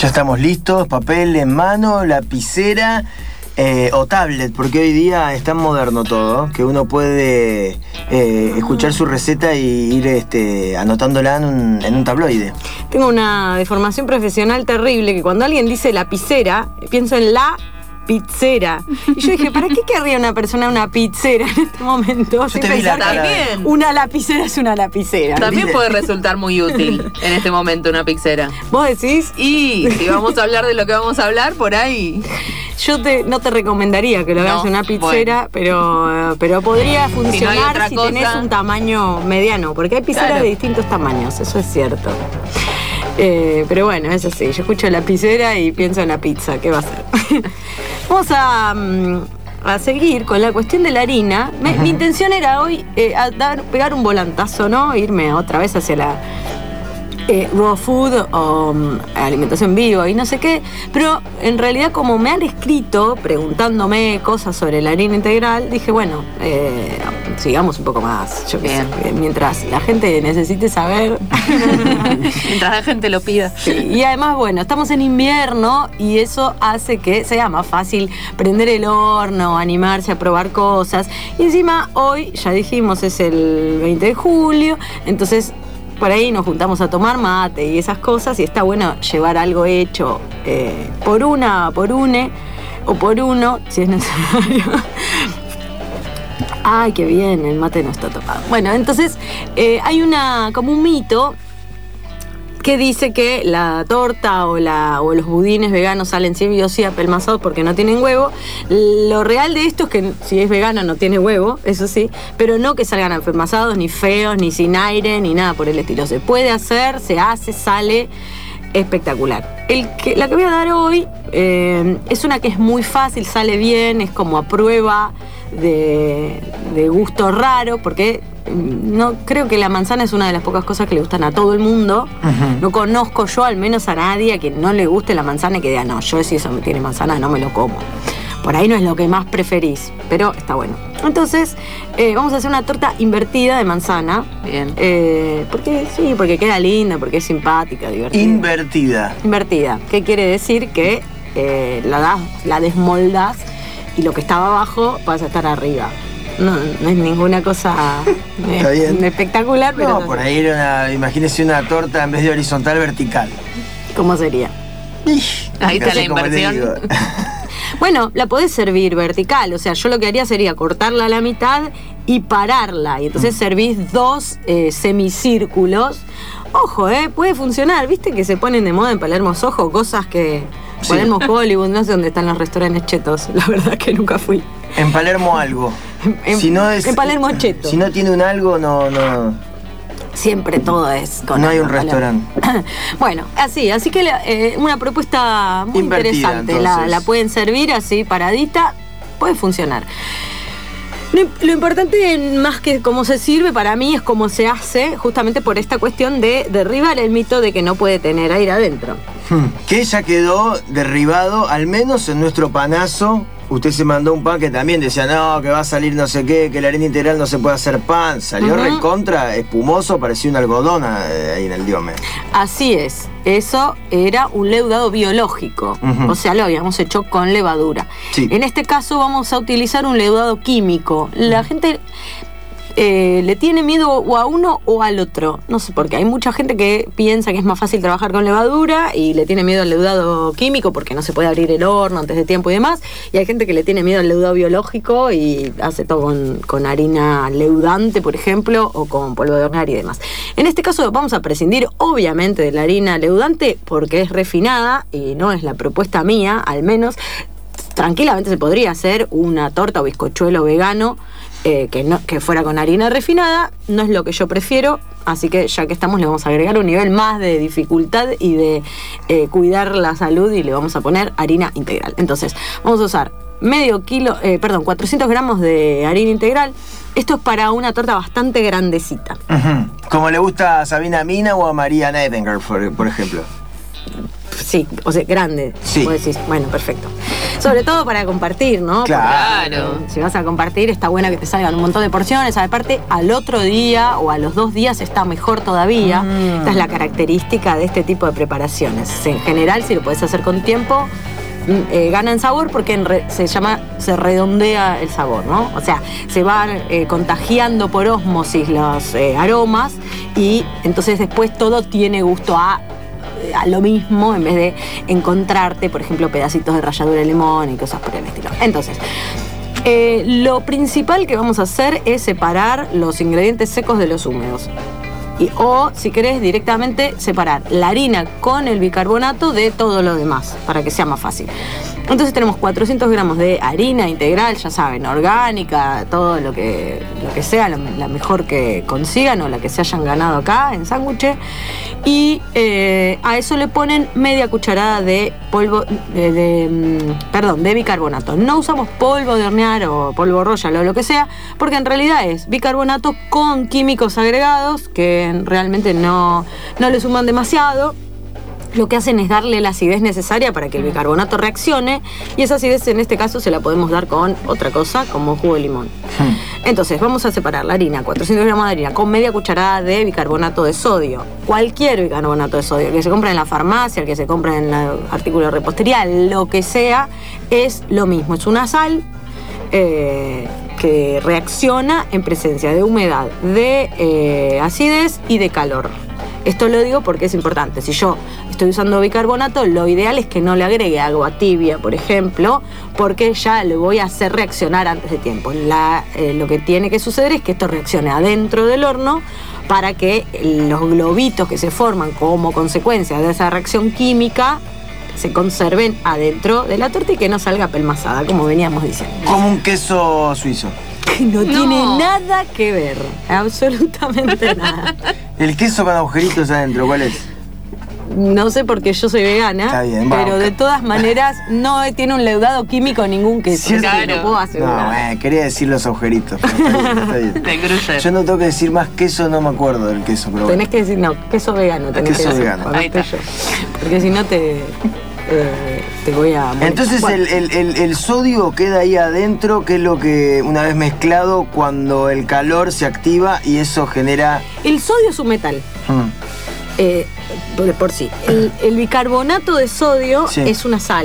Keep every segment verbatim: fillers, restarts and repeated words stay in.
Ya estamos listos, papel en mano, lapicera eh, o tablet, porque hoy día es tan moderno todo que uno puede eh, escuchar su receta y ir este, anotándola en un, en un tabloide. Tengo una deformación profesional terrible que cuando alguien dice lapicera, pienso en la pizzera. Y yo dije, ¿para qué querría una persona una pizzera en este momento? Yo Sin te vi la pensar cara. que una lapicera es una lapicera. También puede resultar muy útil en este momento una pizzera. ¿Vos decís? Y si vamos a hablar de lo que vamos a hablar, por ahí. Yo te, no te recomendaría que lo hagas No, en una pizzera, bueno. pero, pero podría funcionar no hay otra si cosa. tenés un tamaño mediano, porque hay pizzeras Claro. de distintos tamaños, eso es cierto. Eh, pero bueno, es así, yo escucho la pizzera y pienso en la pizza, ¿qué va a ser? Vamos a, a seguir con la cuestión de la harina. Me, mi intención era hoy eh, a dar, pegar un volantazo, ¿no? Irme otra vez hacia la eh, raw food o um, alimentación viva y no sé qué. Pero en realidad, como me han escrito preguntándome cosas sobre la harina integral, dije, bueno, eh, sigamos un poco más. Yo qué sé, mientras la gente necesite saber. Mientras la gente lo pida. Sí, y además, bueno, estamos en invierno y eso hace que sea más fácil prender el horno, animarse a probar cosas. Y encima hoy, ya dijimos, es el veinte de julio, entonces por ahí nos juntamos a tomar mate y esas cosas y está bueno llevar algo hecho eh, por una, por une o por uno, si es necesario. Ay, qué bien, el mate no está tocado. Bueno, entonces eh, hay una como un mito que dice que la torta o, la, o los budines veganos salen sí o sí apelmazados porque no tienen huevo. Lo real de esto es que si es vegano no tiene huevo, eso sí, pero no que salgan apelmazados, ni feos, ni sin aire, ni nada por el estilo. Se puede hacer, se hace, sale espectacular. El que, la que voy a dar hoy eh, es una que es muy fácil, sale bien, es como a prueba de, de gusto raro, porque no creo que la manzana es una de las pocas cosas que le gustan a todo el mundo. Uh-huh. No conozco yo al menos a nadie a quien no le guste la manzana y que diga, no, yo si eso me tiene manzana no me lo como. Por ahí no es lo que más preferís, pero está bueno. Entonces, eh, vamos a hacer una torta invertida de manzana. Bien. Eh, porque sí, porque queda linda, porque es simpática, divertida. Invertida. Invertida. ¿Qué quiere decir? Que eh, la, das, la desmoldás y lo que estaba abajo pasa a estar arriba. No, no es ninguna cosa eh, espectacular, pero... No, no por sé. ahí era una, imagínese una torta en vez de horizontal, vertical. ¿Cómo sería? Ahí está la inversión. Bueno, la podés servir vertical, o sea, yo lo que haría sería cortarla a la mitad y pararla, y entonces servís dos eh, semicírculos. Ojo, eh, puede funcionar, viste que se ponen de moda en Palermo Soho, cosas que... Sí. Palermo Hollywood, no sé dónde están los restaurantes chetos, la verdad que nunca fui. En Palermo algo. En, si no es, en Palermo cheto. Si no tiene un algo, no... no... Siempre todo es con no hay un Palermo. Restaurante. Bueno, así, así que eh, una propuesta muy Invertida, interesante. La, la pueden servir así, paradita, puede funcionar. Lo, lo importante, más que cómo se sirve, para mí es cómo se hace, justamente por esta cuestión de derribar el mito de que no puede tener aire adentro. Hmm. Que ya quedó derribado, al menos en nuestro panazo. Usted se mandó un pan que también decía, no, que va a salir no sé qué, que la harina integral no se puede hacer pan. Salió uh-huh. recontra, espumoso, parecía un algodón ahí en el diome. Así es, eso era un leudado biológico, uh-huh. o sea, lo habíamos hecho con levadura. Sí. En este caso vamos a utilizar un leudado químico. La gente... Eh, le tiene miedo o a uno o al otro. No sé por qué. Hay mucha gente que piensa que es más fácil trabajar con levadura y le tiene miedo al leudado químico porque no se puede abrir el horno antes de tiempo y demás. Y hay gente que le tiene miedo al leudado biológico y hace todo con, con harina leudante, por ejemplo, o con polvo de hornear y demás. En este caso vamos a prescindir obviamente de la harina leudante porque es refinada y no es la propuesta mía, al menos. Tranquilamente se podría hacer una torta o bizcochuelo vegano Eh, que, no, que fuera con harina refinada, no es lo que yo prefiero, así que ya que estamos le vamos a agregar un nivel más de dificultad y de eh, cuidar la salud y le vamos a poner harina integral. Entonces, vamos a usar medio kilo, eh, perdón, cuatrocientos gramos de harina integral. Esto es para una torta bastante grandecita. Uh-huh. Como le gusta a Sabina Mina o a María Nevenger, por, por ejemplo. Sí, o sea, grande. Sí. Vos decís, bueno, perfecto. Sobre todo para compartir, ¿no? Claro. Porque si vas a compartir, está bueno que te salgan un montón de porciones. Aparte, al otro día o a los dos días está mejor todavía. Mm. Esta es la característica de este tipo de preparaciones. En general, si lo podés hacer con tiempo, eh, gana en sabor porque en re, se llama, se redondea el sabor, ¿no? O sea, se van eh, contagiando por ósmosis los eh, aromas y entonces después todo tiene gusto a a lo mismo en vez de encontrarte, por ejemplo, pedacitos de ralladura de limón y cosas por el estilo. Entonces, eh, lo principal que vamos a hacer es separar los ingredientes secos de los húmedos. Y, o, si querés, directamente separar la harina con el bicarbonato de todo lo demás, para que sea más fácil. Entonces tenemos cuatrocientos gramos de harina integral, ya saben, orgánica, todo lo que, lo que sea, lo, la mejor que consigan o la que se hayan ganado acá en sándwiches. Y eh, a eso le ponen media cucharada de polvo, de, de, perdón, de bicarbonato. No usamos polvo de hornear o polvo royal o lo que sea, porque en realidad es bicarbonato con químicos agregados que realmente no, no le suman demasiado. Lo que hacen es darle la acidez necesaria para que el bicarbonato reaccione y esa acidez en este caso se la podemos dar con otra cosa como jugo de limón. Hmm. Entonces vamos a separar la harina, cuatrocientos gramos de harina con media cucharada de bicarbonato de sodio. Cualquier bicarbonato de sodio, el que se compra en la farmacia, el que se compra en el artículo de repostería, lo que sea, es lo mismo. Es una sal eh, que reacciona en presencia de humedad, de eh, acidez y de calor. Esto lo digo porque es importante. Si yo estoy usando bicarbonato, lo ideal es que no le agregue agua tibia, por ejemplo, porque ya le voy a hacer reaccionar antes de tiempo. La, eh, lo que tiene que suceder es que esto reaccione adentro del horno para que los globitos que se forman como consecuencia de esa reacción química se conserven adentro de la torta y que no salga pelmazada, como veníamos diciendo. Como un queso suizo. No, no tiene No. nada que ver, absolutamente nada. El queso con agujeritos adentro, ¿cuál es? No sé porque yo soy vegana, Está bien, pero vamos. de todas maneras no tiene un leudado químico ningún queso. Sí, eso te claro. lo puedo No, asegurar. eh, quería decir los agujeritos. Pero está bien, está bien. De cruce. Yo no tengo que decir más queso, no me acuerdo del queso, pero Tenés bueno. que decir, no, queso vegano. Tenés Queso que decir, vegano. cuando Ahí esté está. yo. Porque si no te, eh, te voy a... Entonces Bueno, el, el, el, el sodio queda ahí adentro, que es lo que una vez mezclado, cuando el calor se activa y eso genera... el sodio es un metal. Hmm. Eh, por, por sí. El, el bicarbonato de sodio Sí. es una sal.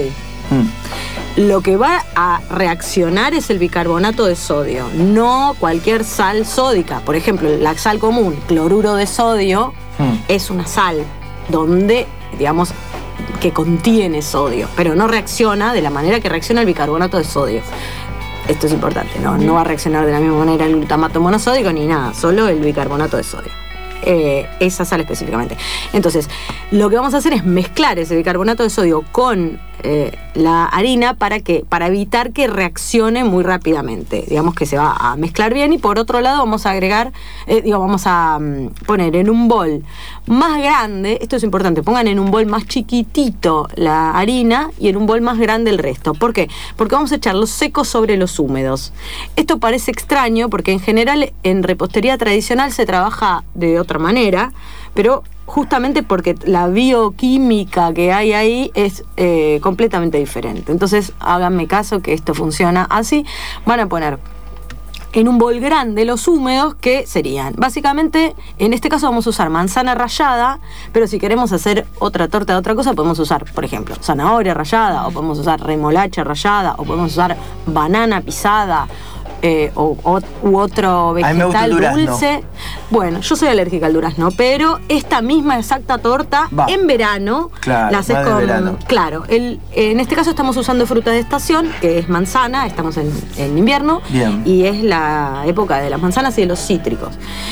Hmm. Lo que va a reaccionar es el bicarbonato de sodio, no cualquier sal sódica. Por ejemplo, la sal común, cloruro de sodio, Hmm. es una sal donde, digamos, que contiene sodio, pero no reacciona de la manera que reacciona el bicarbonato de sodio. Esto es importante, ¿no? No va a reaccionar de la misma manera el glutamato monosódico ni nada, solo el bicarbonato de sodio. Eh, esa sal específicamente. Entonces, lo que vamos a hacer es mezclar ese bicarbonato de sodio con eh, la harina para que para evitar que reaccione muy rápidamente. Digamos que se va a mezclar bien y por otro lado vamos a agregar, eh, digo, vamos a um, poner en un bol más grande, esto es importante, pongan en un bol más chiquitito la harina y en un bol más grande el resto. ¿Por qué? Porque vamos a echar los secos sobre los húmedos. Esto parece extraño porque en general en repostería tradicional se trabaja de otra manera, pero justamente porque la bioquímica que hay ahí es eh, completamente diferente. Entonces háganme caso que esto funciona así. Van a poner en un bol grande los húmedos, que serían básicamente, en este caso vamos a usar manzana rallada, pero si queremos hacer otra torta de otra cosa podemos usar, por ejemplo, zanahoria rallada, o podemos usar remolacha rallada, o podemos usar banana pisada, Eh, o, o, u otro A mí me gusta vegetal el durazno. dulce. Bueno, yo soy alérgica al durazno, pero esta misma exacta torta Va. en verano Claro, la haces más de con. verano. Claro, el, en este caso estamos usando fruta de estación, que es manzana, estamos en, en invierno, Bien. y es la época de las manzanas y de los cítricos.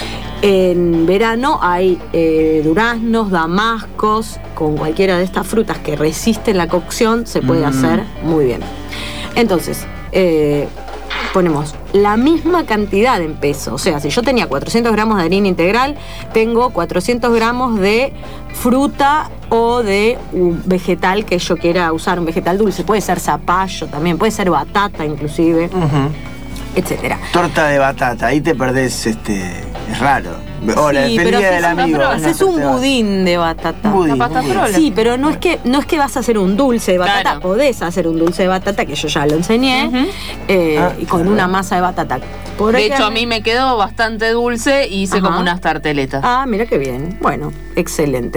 En verano hay eh, duraznos, damascos, con cualquiera de estas frutas que resisten la cocción, se puede Mm. hacer muy bien. Entonces, eh, ponemos la misma cantidad en peso. O sea, si yo tenía cuatrocientos gramos de harina integral, tengo cuatrocientos gramos de fruta o de un vegetal que yo quiera usar, un vegetal dulce. Puede ser zapallo también, puede ser batata inclusive, Ujú. etcétera. Torta de batata, ahí te perdés este, Es raro. Hola, Sí, feliz pero día si del es amigo. una- haces un Te vas. budín de batata. Un budín, Una pasta un budín. frola. Sí, pero no es que no es que vas a hacer un dulce de batata, Claro. podés hacer un dulce de batata, que yo ya lo enseñé, Ujú. eh, Ah, y con claro. una masa de batata. Por De ahí hecho, que- a mí me quedó bastante dulce y hice Ajá. como unas tarteletas. Ah, mira qué bien. Bueno, excelente.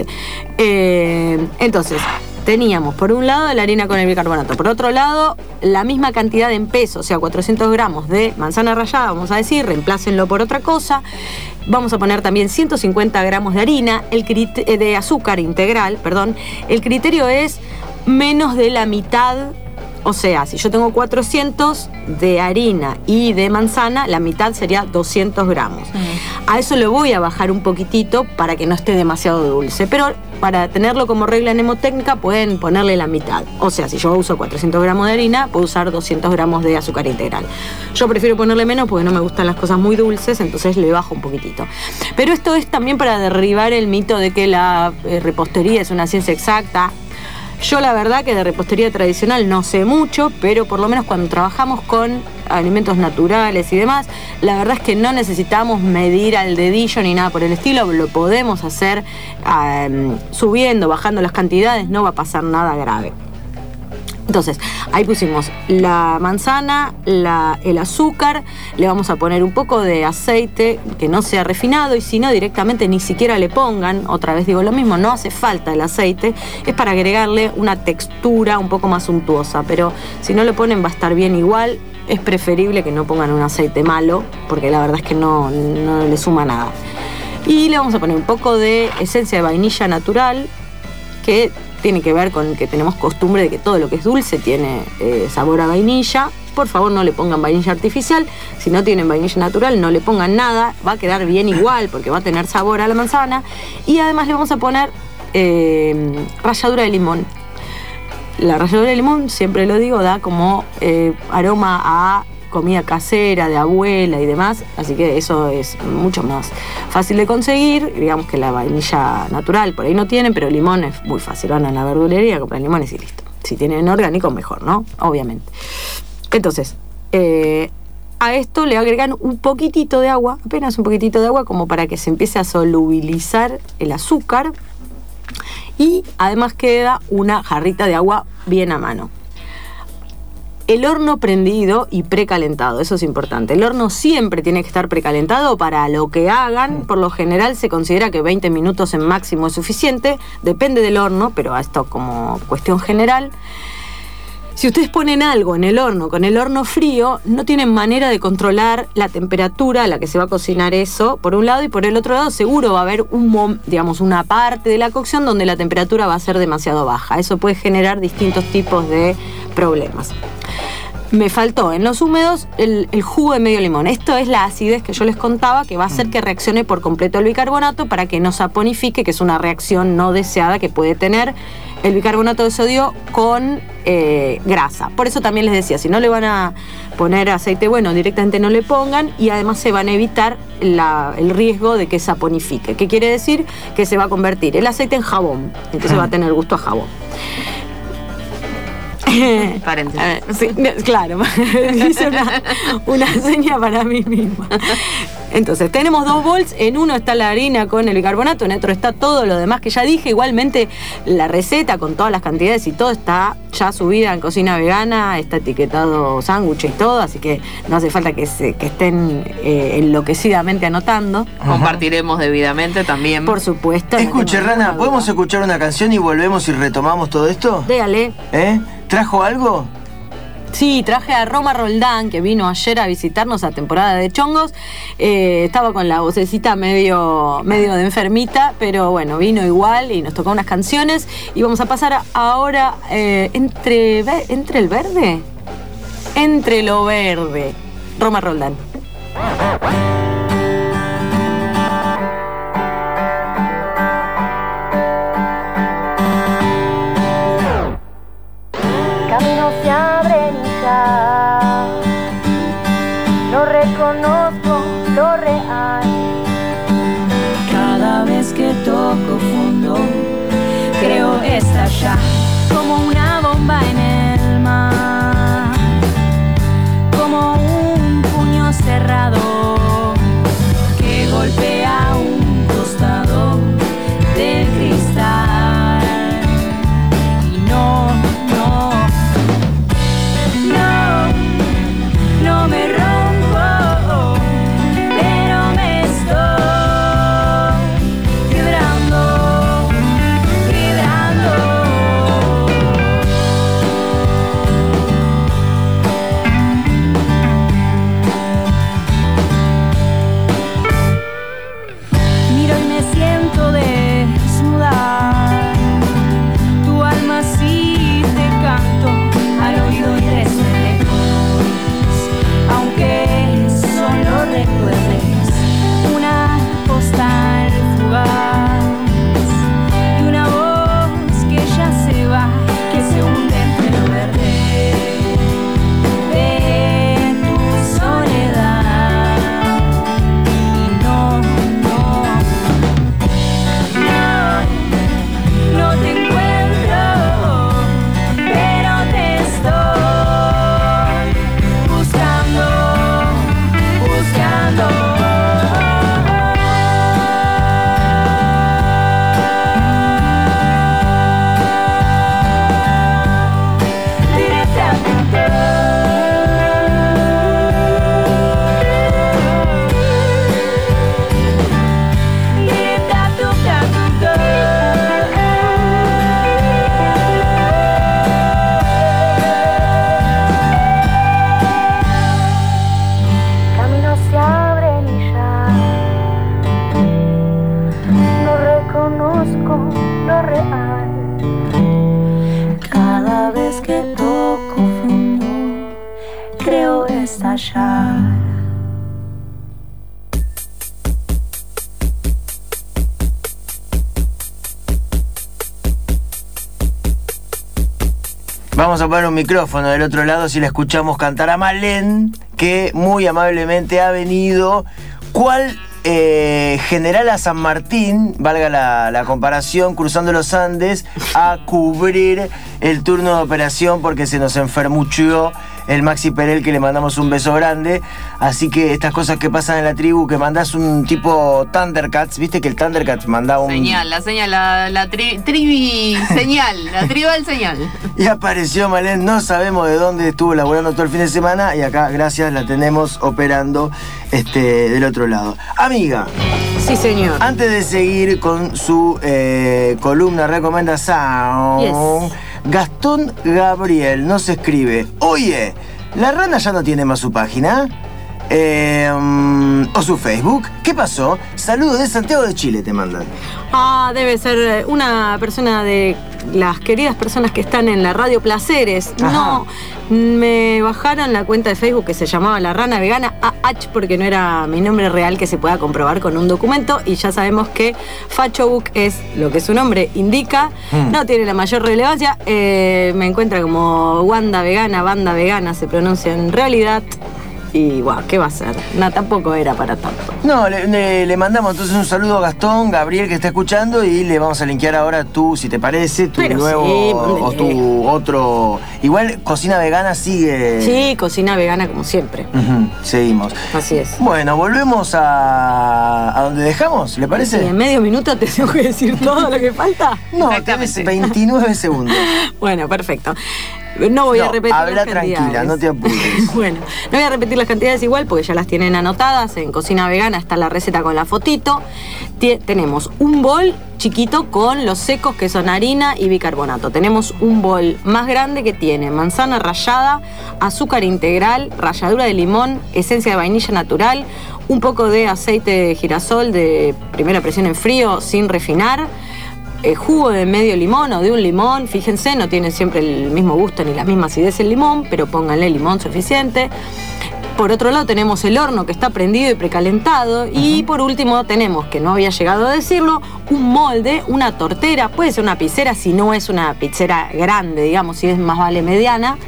Eh, entonces, teníamos por un lado la harina con el bicarbonato, por otro lado la misma cantidad en peso, o sea, cuatrocientos gramos de manzana rallada, vamos a decir, reemplácenlo por otra cosa. Vamos a poner también ciento cincuenta gramos de harina, el crit- eh, de azúcar integral, perdón. El criterio es menos de la mitad. O sea, si yo tengo cuatrocientos de harina y de manzana, la mitad sería doscientos gramos. A eso le voy a bajar un poquitito para que no esté demasiado dulce. Pero para tenerlo como regla mnemotécnica pueden ponerle la mitad. O sea, si yo uso cuatrocientos gramos de harina, puedo usar doscientos gramos de azúcar integral. Yo prefiero ponerle menos porque no me gustan las cosas muy dulces, entonces le bajo un poquitito. Pero esto es también para derribar el mito de que la eh, repostería es una ciencia exacta. Yo la verdad que de repostería tradicional no sé mucho, pero por lo menos cuando trabajamos con alimentos naturales y demás, la verdad es que no necesitamos medir al dedillo ni nada por el estilo, lo podemos hacer um, subiendo, bajando las cantidades, no va a pasar nada grave. Entonces, ahí pusimos la manzana, la, el azúcar, le vamos a poner un poco de aceite que no sea refinado y si no directamente ni siquiera le pongan, otra vez digo lo mismo, no hace falta el aceite, es para agregarle una textura un poco más suntuosa, pero si no le ponen va a estar bien igual, es preferible que no pongan un aceite malo, porque la verdad es que no, no le suma nada. Y le vamos a poner un poco de esencia de vainilla natural, que tiene que ver con que tenemos costumbre de que todo lo que es dulce tiene eh, sabor a vainilla. Por favor, no le pongan vainilla artificial. Si no tienen vainilla natural, no le pongan nada. Va a quedar bien igual porque va a tener sabor a la manzana. Y además le vamos a poner eh, ralladura de limón. La ralladura de limón, siempre lo digo, da como eh, aroma a comida casera, de abuela y demás, así que eso es mucho más fácil de conseguir. Digamos que la vainilla natural por ahí no tienen, pero el limón es muy fácil, van a la verdulería, compran limones y listo. Si tienen orgánico, mejor, ¿no? Obviamente. Entonces, eh, a esto le agregan un poquitito de agua, apenas un poquitito de agua, como para que se empiece a solubilizar el azúcar, y además queda una jarrita de agua bien a mano. El horno prendido y precalentado, eso es importante. El horno siempre tiene que estar precalentado para lo que hagan. Por lo general se considera que veinte minutos en máximo es suficiente. Depende del horno, pero esto como cuestión general. Si ustedes ponen algo en el horno con el horno frío, no tienen manera de controlar la temperatura a la que se va a cocinar eso, por un lado, y por el otro lado seguro va a haber un, digamos, una parte de la cocción donde la temperatura va a ser demasiado baja. Eso puede generar distintos tipos de problemas. Me faltó en los húmedos el, el jugo de medio limón. Esto es la acidez que yo les contaba, que va a hacer que reaccione por completo el bicarbonato para que no saponifique, que es una reacción no deseada que puede tener el bicarbonato de sodio con eh, grasa. Por eso también les decía, si no le van a poner aceite bueno, directamente no le pongan, y además se van a evitar la, el riesgo de que saponifique. ¿Qué quiere decir? Que se va a convertir el aceite en jabón, entonces va a tener gusto a jabón. Paréntesis. Eh, sí, claro, hice una, una seña para mí misma. Entonces, tenemos dos bols, en uno está la harina con el bicarbonato, en otro está todo lo demás que ya dije. Igualmente, la receta con todas las cantidades y todo está ya subida en Cocina Vegana, está etiquetado sándwich y todo, así que no hace falta que, se, que estén eh, enloquecidamente anotando. Compartiremos debidamente también. Por supuesto. Escuche, no Rana, ¿podemos duda. escuchar una canción y volvemos y retomamos todo esto? Déjale. ¿Eh? ¿Trajo algo? Sí, traje a Roma Roldán, que vino ayer a visitarnos a temporada de chongos. Eh, estaba con la vocecita medio, medio de enfermita, pero bueno, vino igual y nos tocó unas canciones. Y vamos a pasar ahora eh, entre, entre el verde, entre lo verde. Roma Roldán. Caminos se abren ya, lo reconozco, lo real. Cada vez que toco fondo, creo estallar como una bomba en el mar, como un puño cerrado que golpea Vamos a poner un micrófono del otro lado si le escuchamos cantar a Malén, que muy amablemente ha venido. ¿Cuál eh, general a San Martín, valga la, la comparación, cruzando los Andes, a cubrir el turno de operación porque se nos enfermuchó el Maxi Perel, que le mandamos un beso grande? Así que estas cosas que pasan en la tribu, que mandás un tipo Thundercats, viste que el Thundercats mandaba un... Señal, la señal, la, la tri, trivi señal, la tribal señal. Y apareció Malén, no sabemos de dónde estuvo laburando todo el fin de semana, y acá, gracias, la tenemos operando este, del otro lado. Amiga. Sí, señor. Antes de seguir con su eh, columna recomendación, Yes. Gastón Gabriel nos escribe: oye, ¿La Rana ya no tiene más su página? Eh, um, ¿O su Facebook? ¿Qué pasó? Saludos de Santiago de Chile te mandan. Ah, debe ser una persona de las queridas personas que están en la radio Placeres. Ajá. No, me bajaron la cuenta de Facebook que se llamaba La Rana Vegana A H porque no era mi nombre real que se pueda comprobar con un documento, y ya sabemos que Fachobook es lo que su nombre indica, mm. no tiene la mayor relevancia. Eh, me encuentra como Wanda Vegana, Banda Vegana se pronuncia en realidad. Y guau, ¿qué va a ser? No, tampoco era para tanto. No, le, le, le mandamos entonces un saludo a Gastón Gabriel, que está escuchando, y le vamos a linkear ahora tú, si te parece, tu Pero nuevo sí, o tu otro. Igual Cocina Vegana sigue. Sí, Cocina Vegana como siempre. Uh-huh, seguimos. Así es. Bueno, volvemos a, a donde dejamos, ¿le parece? Sí, en medio minuto te tengo que decir todo lo que falta. No, tenés veintinueve segundos. Bueno, perfecto. No voy no, a repetir habla las cantidades. Tranquila, no te apures. Bueno, no voy a repetir las cantidades igual porque ya las tienen anotadas. En Cocina Vegana está la receta con la fotito. Tie- tenemos un bol chiquito con los secos que son harina y bicarbonato. Tenemos un bol más grande que tiene manzana rallada, azúcar integral, ralladura de limón, esencia de vainilla natural, un poco de aceite de girasol de primera presión en frío sin refinar, Eh, jugo de medio limón o de un limón. Fíjense, no tiene siempre el mismo gusto ni la misma acidez el limón, pero pónganle limón suficiente. Por otro lado tenemos el horno que está prendido y precalentado. Uh-huh. Y por último tenemos, que no había llegado a decirlo, un molde, una tortera, puede ser una pizzera si no es una pizzera grande, digamos, si es más vale mediana.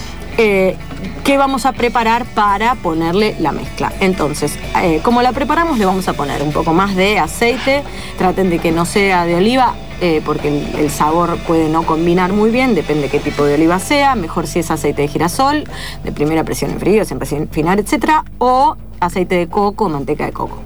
Eh, que vamos a preparar para ponerle la mezcla. Entonces, eh, como la preparamos, le vamos a poner un poco más de aceite. Traten de que no sea de oliva, eh, porque el, el sabor puede no combinar muy bien, depende qué tipo de oliva sea. Mejor si es aceite de girasol, de primera presión en frío, sin refinar, etcétera, o aceite de coco, manteca de coco.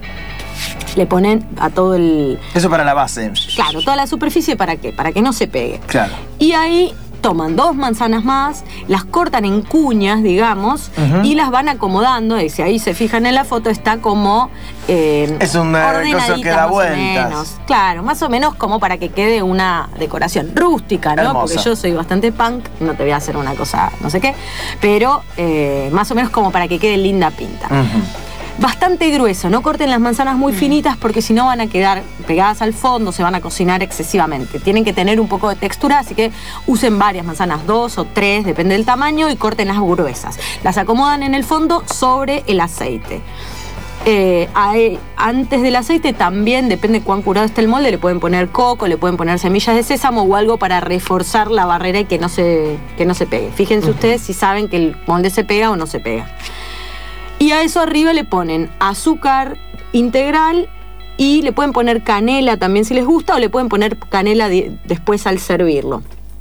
Le ponen a todo el... Eso para la base. Claro, toda la superficie, ¿para qué? Para que no se pegue. Claro. Y ahí toman dos manzanas más, las cortan en cuñas, digamos, uh-huh. y las van acomodando. Y si ahí se fijan en la foto, está como eh, es una cosa que da vueltas. Claro, más o menos como para que quede una decoración rústica, ¿no? Hermosa. Porque yo soy bastante punk, no te voy a hacer una cosa no sé qué, pero eh, más o menos como para que quede linda pinta. Uh-huh. Bastante grueso, no corten las manzanas muy finitas porque si no van a quedar pegadas al fondo, se van a cocinar excesivamente. Tienen que tener un poco de textura, así que usen varias manzanas, dos o tres, depende del tamaño, y corten las gruesas. Las acomodan en el fondo sobre el aceite. Eh, hay, antes del aceite también, depende cuán curado esté el molde, le pueden poner coco, le pueden poner semillas de sésamo o algo para reforzar la barrera y que no se, que no se pegue. Fíjense uh-huh. ustedes si saben que el molde se pega o no se pega. Y a eso arriba le ponen azúcar integral y le pueden poner canela también si les gusta, o le pueden poner canela de, después al servirlo.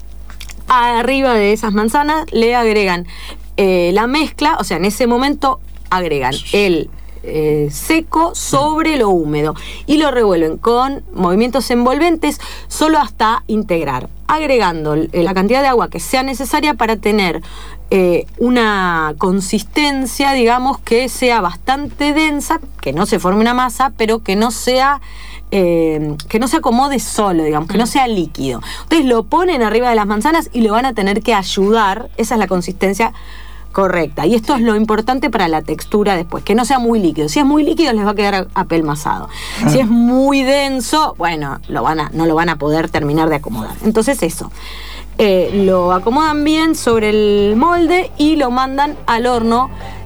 Arriba de esas manzanas le agregan eh, la mezcla, o sea, en ese momento agregan el eh, seco sobre lo húmedo y lo revuelven con movimientos envolventes solo hasta integrar, agregando la cantidad de agua que sea necesaria para tener Eh, una consistencia, digamos, que sea bastante densa, que no se forme una masa, pero que no sea eh, que no se acomode solo, digamos, que no sea líquido. Ustedes lo ponen arriba de las manzanas y lo van a tener que ayudar. Esa es la consistencia correcta. Y esto es lo importante para la textura después, que no sea muy líquido. Si es muy líquido les va a quedar apelmazado. Ah. Si es muy denso, bueno, lo van a, no lo van a poder terminar de acomodar. Entonces eso. Eh, lo acomodan bien sobre el molde y lo mandan al horno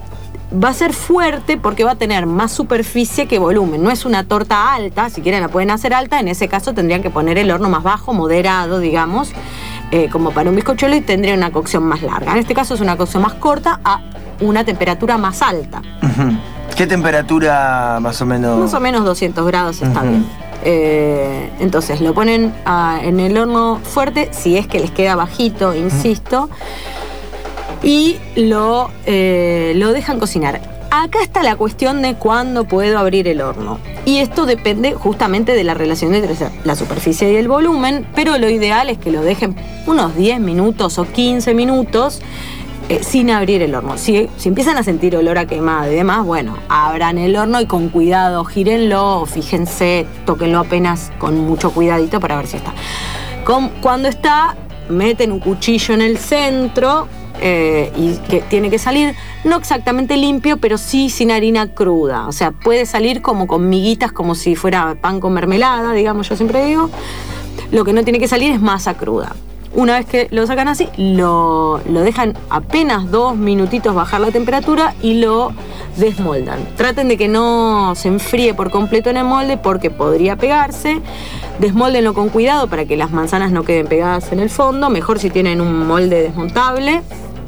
va a ser fuerte porque va a tener más superficie que volumen. No es una torta alta, si quieren la pueden hacer alta, en ese caso tendrían que poner el horno más bajo, moderado, digamos, eh, como para un bizcochuelo, y tendría una cocción más larga. En este caso es una cocción más corta a una temperatura más alta. Uh-huh. ¿Qué temperatura más o menos? Más o menos doscientos grados está Uh-huh. bien. Eh, entonces lo ponen a, en el horno fuerte, si es que les queda bajito, insisto, uh-huh. y lo, eh, lo dejan cocinar. Acá está la cuestión de cuándo puedo abrir el horno. Y esto depende justamente de la relación entre la superficie y el volumen, pero lo ideal es que lo dejen unos diez minutos o quince minutos eh, sin abrir el horno. Si, si empiezan a sentir olor a quemado y demás, bueno, abran el horno y con cuidado gírenlo, fíjense, tóquenlo apenas con mucho cuidadito para ver si está. Con, cuando está, meten un cuchillo en el centro, Eh, y que tiene que salir no exactamente limpio, pero sí sin harina cruda. O sea, puede salir como con miguitas, como si fuera pan con mermelada, digamos, yo siempre digo. Lo que no tiene que salir es masa cruda. Una vez que lo sacan así, lo, lo dejan apenas dos minutitos bajar la temperatura y lo desmoldan. Traten de que no se enfríe por completo en el molde porque podría pegarse. Desmóldenlo con cuidado para que las manzanas no queden pegadas en el fondo. Mejor si tienen un molde desmontable.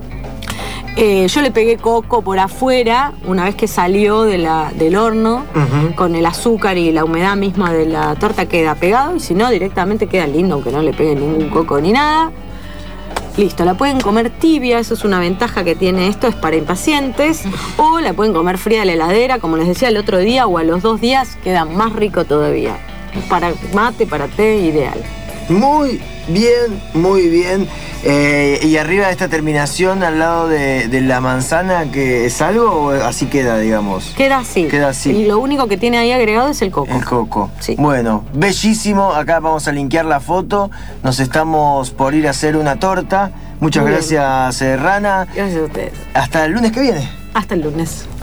Eh, yo le pegué coco por afuera una vez que salió de la, del horno, uh-huh. con el azúcar y la humedad misma de la torta queda pegado, y si no directamente queda lindo aunque no le pegue ningún coco ni nada. Listo, la pueden comer tibia, eso es una ventaja que tiene esto, es para impacientes, o la pueden comer fría de la heladera, como les decía el otro día, o a los dos días queda más rico todavía. Para mate, para té, ideal. Muy bien, muy bien. Eh, y arriba de esta terminación, al lado de, de la manzana, ¿que es algo o así queda, digamos? Queda así. Queda así. Y lo único que tiene ahí agregado es el coco. El coco. Sí. Bueno, bellísimo. Acá vamos a linkear la foto. Nos estamos por ir a hacer una torta. Muchas Muy gracias, eh, Rana. Gracias a ustedes. Hasta el lunes que viene. Hasta el lunes.